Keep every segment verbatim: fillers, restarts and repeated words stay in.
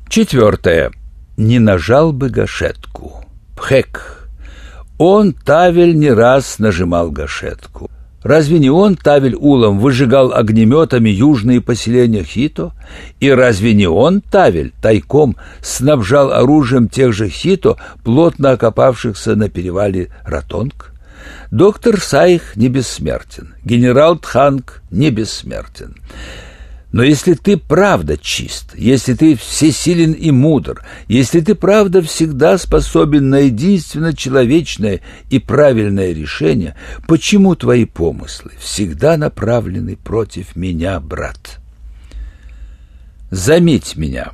Четвертое. Не нажал бы гашетку. Пхэк. Он, Тавель, не раз нажимал гашетку. Разве не он, Тавель Улам, выжигал огнеметами южные поселения Хито? И разве не он, Тавель, тайком снабжал оружием тех же Хито, плотно окопавшихся на перевале Ратонг? Доктор Сайх не бессмертен, генерал Тханг не бессмертен. Но если ты правда чист, если ты всесилен и мудр, если ты правда всегда способен на единственно человечное и правильное решение, почему твои помыслы всегда направлены против меня, брат? Заметь меня.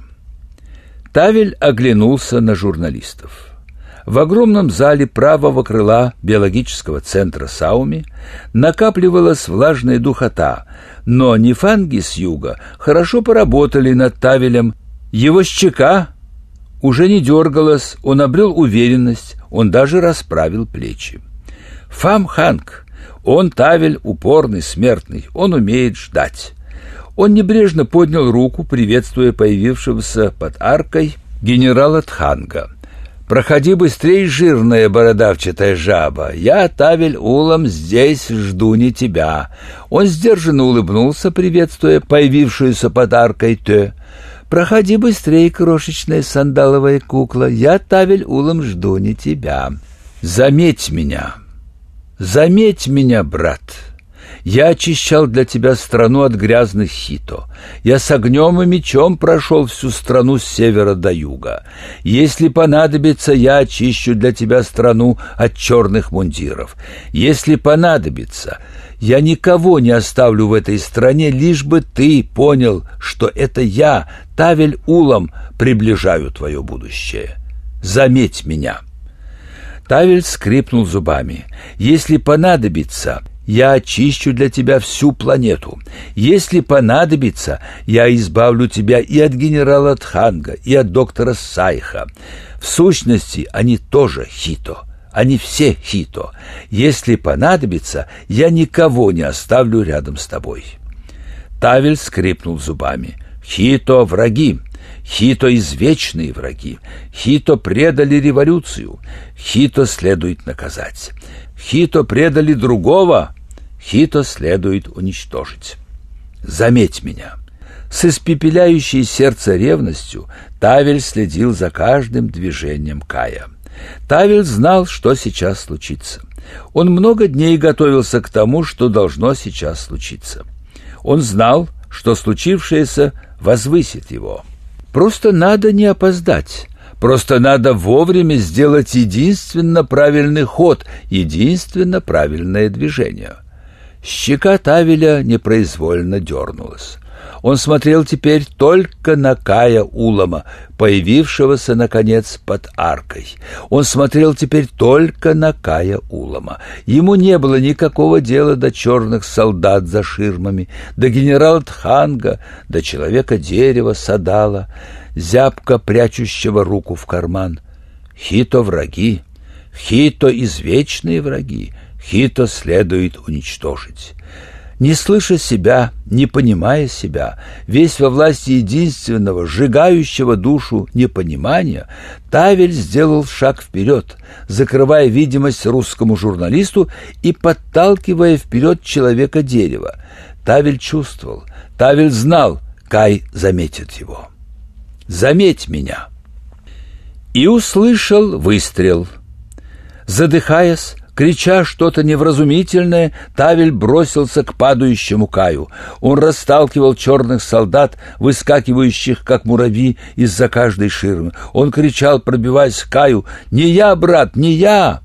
Тавель оглянулся на журналистов. В огромном зале правого крыла биологического центра Сауми накапливалась влажная духота, но нефанги с юга хорошо поработали над Тавелем. Его щека уже не дергалась, он обрел уверенность, он даже расправил плечи. Фам Ханг, он, Тавель, упорный, смертный, он умеет ждать. Он небрежно поднял руку, приветствуя появившегося под аркой генерала Тханга. «Проходи быстрей, жирная бородавчатая жаба. Я, Тавель Улам, здесь жду не тебя». Он сдержанно улыбнулся, приветствуя появившуюся под аркой Тö. «Проходи быстрей, крошечная сандаловая кукла. Я, Тавель Улам, жду не тебя. Заметь меня, заметь меня, брат. Я очищал для тебя страну от грязных Хито. Я с огнем и мечом прошел всю страну с севера до юга. Если понадобится, я очищу для тебя страну от черных мундиров. Если понадобится, я никого не оставлю в этой стране, лишь бы ты понял, что это я, Тавель Улам, приближаю твое будущее. Заметь меня». Тавель скрипнул зубами. «Если понадобится, я очищу для тебя всю планету. Если понадобится, я избавлю тебя и от генерала Тханга, и от доктора Сайха. В сущности, они тоже Хито. Они все Хито. Если понадобится, я никого не оставлю рядом с тобой». Тавель скрипнул зубами. «Хито — враги. Хито — извечные враги. Хито предали революцию. Хито следует наказать. Хито предали другого. Хито следует уничтожить. Заметь меня». С испепеляющей сердце ревностью Тавель следил за каждым движением Кая. Тавель знал, что сейчас случится. Он много дней готовился к тому, что должно сейчас случиться. Он знал, что случившееся возвысит его. Просто надо не опоздать. Просто надо вовремя сделать единственно правильный ход, единственно правильное движение. Щека Тавеля непроизвольно дернулась. Он смотрел теперь только на Кая Улама, появившегося, наконец, под аркой. Он смотрел теперь только на Кая Улама. Ему не было никакого дела до черных солдат за ширмами, до генерала Тханга, до человека-дерева Садала, зябко прячущего руку в карман. Хито — враги, Хито — извечные враги, Хито следует уничтожить. Не слыша себя, не понимая себя, весь во власти единственного, сжигающего душу непонимания, Тавель сделал шаг вперед, закрывая видимость русскому журналисту и подталкивая вперед человека-дерева. Тавель чувствовал, Тавель знал, Кай заметит его. «Заметь меня!» И услышал выстрел. Задыхаясь, крича что-то невразумительное, Тавель бросился к падающему Каю. Он расталкивал черных солдат, выскакивающих, как муравьи, из-за каждой ширмы. Он кричал, пробиваясь к Каю: «Не я, брат, не я!»